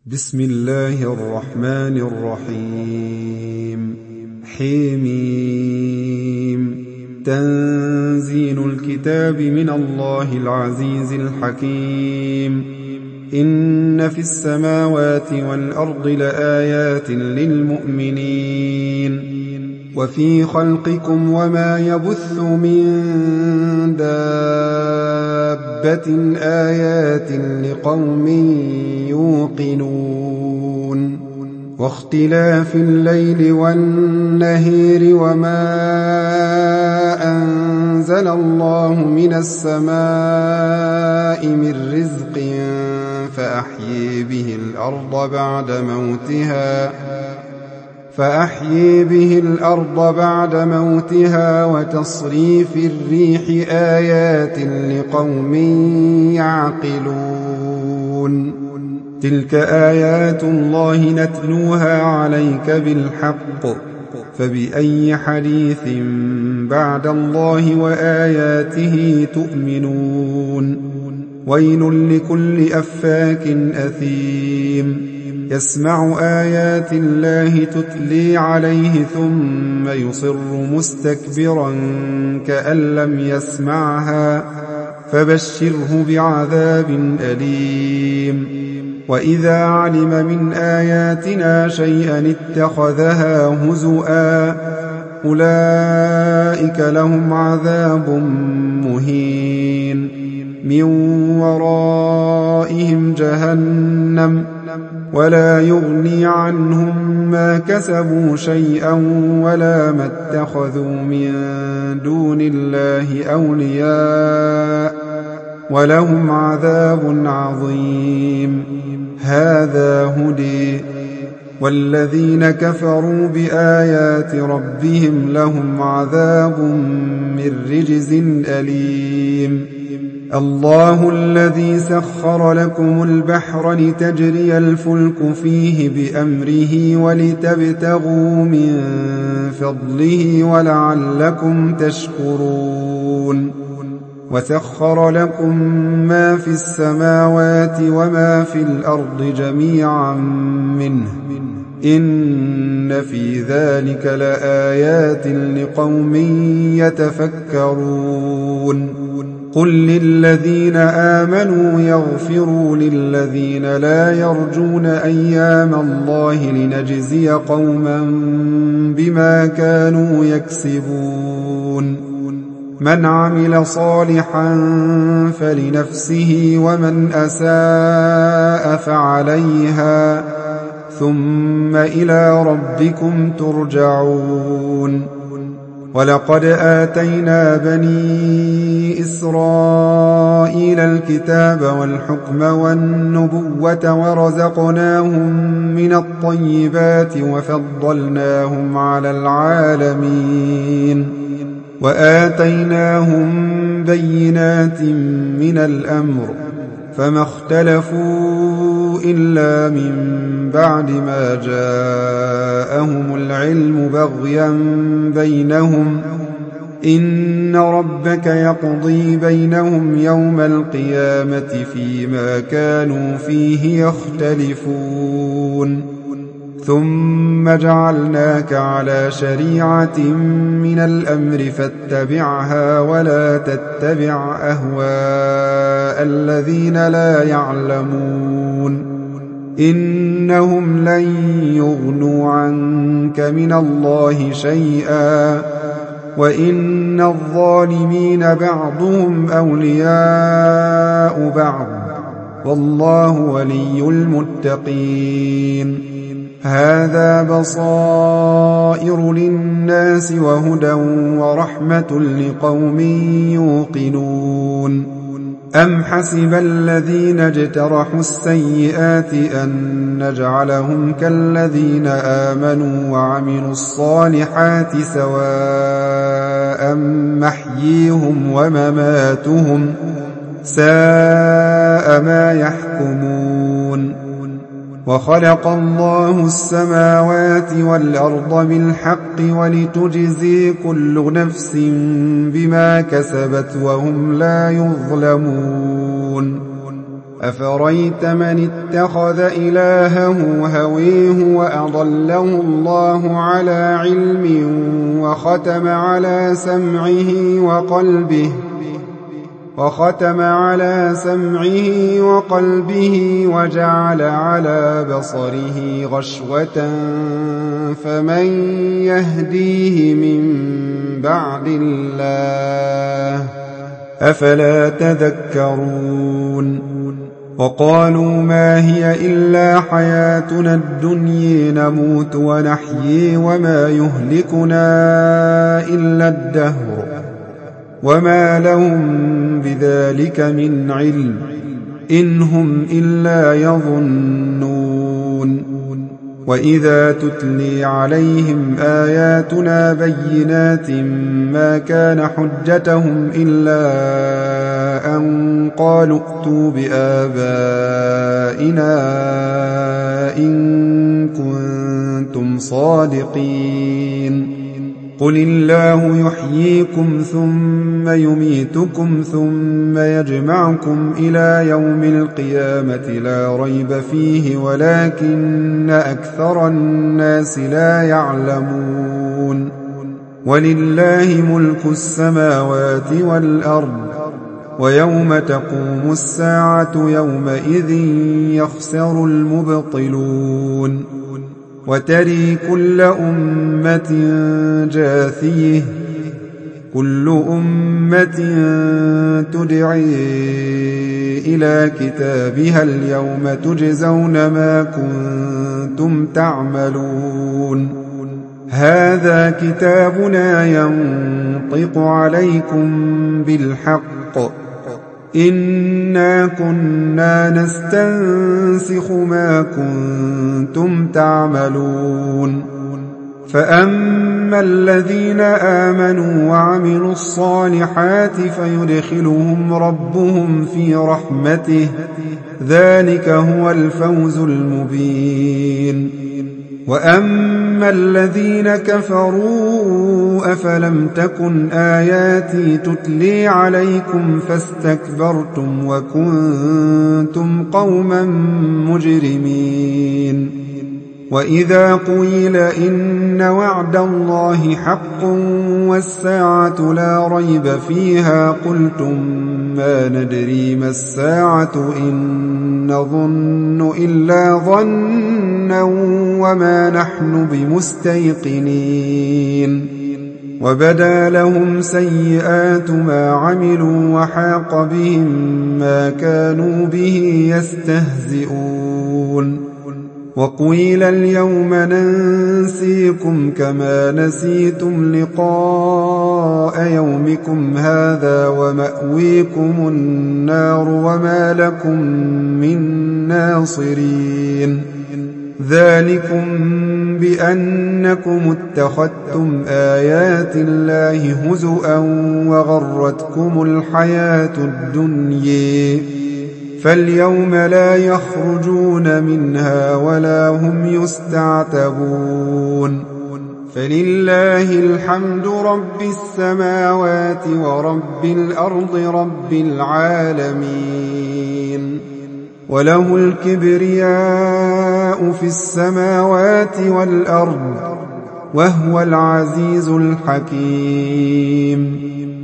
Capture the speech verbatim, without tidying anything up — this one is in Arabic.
بسم الله الرحمن الرحيم حميم تنزيل الكتاب من الله العزيز الحكيم إن في السماوات والأرض لآيات للمؤمنين وفي خلقكم وما يبث من دابة آيات لقوم يوقنون واختلاف الليل والنهار وما أنزل الله من السماء من رزق فأحيي به الأرض بعد موتها فأحيي به الأرض بعد موتها وتصريف الريح آيات لقوم يعقلون تلك آيات الله نتلوها عليك بالحق فبأي حديث بعد الله وآياته تؤمنون ويل لكل أفاك أثيم يسمع آيات الله تتلي عليه ثم يصر مستكبرا كأن لم يسمعها فبشره بعذاب أليم وإذا علم من آياتنا شيئا اتخذها هزؤا أولئك لهم عذاب مهين من ورائهم جهنم ولا يغني عنهم ما كسبوا شيئا ولا ما اتخذوا من دون الله أولياء ولهم عذاب عظيم هذا هدي والذين كفروا بآيات ربهم لهم عذاب من رجز أليم الله الذي سخر لكم البحر لتجري الفلك فيه بأمره ولتبتغوا من فضله ولعلكم تشكرون وسخر لكم ما في السماوات وما في الأرض جميعا منه إن في ذلك لآيات لقوم يتفكرون قل للذين آمنوا يغفروا للذين لا يرجون أيام الله لنجزي قوما بما كانوا يكسبون من عمل صالحا فلنفسه ومن أساء فعليها ثم إلى ربكم ترجعون ولقد آتينا بني إسرائيل الكتاب والحكم والنبوة ورزقناهم من الطيبات وفضلناهم على العالمين وآتيناهم بينات من الأمر فما اختلفوا إلا من بعد ما جاءهم العلم بغيا بينهم إن ربك يقضي بينهم يوم القيامة فيما كانوا فيه يختلفون ثم جعلناك على شريعة من الأمر فاتبعها ولا تتبع أهواء الذين لا يعلمون إنهم لن يغنوا عنك من الله شيئا وإن الظالمين بعضهم أولياء بعض والله ولي المتقين هذا بصائر للناس وهدى ورحمة لقوم يوقنون أم حسب الذين اجترحوا السيئات أن نجعلهم كالذين آمنوا وعملوا الصالحات سواء محييهم ومماتهم ساء ما يحكمون وخلق الله السماوات والأرض بالحق ولتجزي كل نفس بما كسبت وهم لا يظلمون أفريت من اتخذ إلهه هويه وأضله الله على علم وختم على سمعه وقلبه وختم على سمعه وقلبه وجعل على بصره غشوة فمن يهديه من بعد الله أفلا تذكرون وقالوا ما هي إلا حياتنا الدنيا نموت ونحيي وما يهلكنا إلا الدهر وما لهم بذلك من علم إن هم إلا يظنون وإذا تتلي عليهم آياتنا بينات ما كان حجتهم إلا أن قالوا ائتوا بآبائنا إن كنتم صادقين قل الله يحييكم ثم يميتكم ثم يجمعكم إلى يوم القيامة لا ريب فيه ولكن أكثر الناس لا يعلمون ولله ملك السماوات والأرض ويوم تقوم الساعة يومئذ يخسر المبطلون وتري كل أمة جاثية كل أمة تدعي إلى كتابها اليوم تجزون ما كنتم تعملون هذا كتابنا ينطق عليكم بالحق إنا كنا نستنسخ ما كنتم تعملون فأما الذين آمنوا وعملوا الصالحات فيدخلهم ربهم في رحمته ذلك هو الفوز المبين وأما الذين كفروا أفلم تكن آياتي تتلي عليكم فاستكبرتم وكنتم قوما مجرمين وإذا قيل إن وعد الله حق والساعة لا ريب فيها قلتم ما ندري ما الساعة إن نظن إلا ظنا وما نحن بمستيقنين وبدا لهم سيئات ما عملوا وحاق بهم ما كانوا به يستهزئون وقيل اليوم ننسيكم كما نسيتم لقاء يومكم هذا ومأويكم النار وما لكم من ناصرين ذلكم بأنكم اتخذتم آيات الله هزؤا وغرتكم الحياة الدنيا فاليوم لا يخرجون منها ولا هم يستعتبون فلله الحمد رب السماوات ورب الأرض رب العالمين وله الكبرياء في السماوات والأرض وهو العزيز الحكيم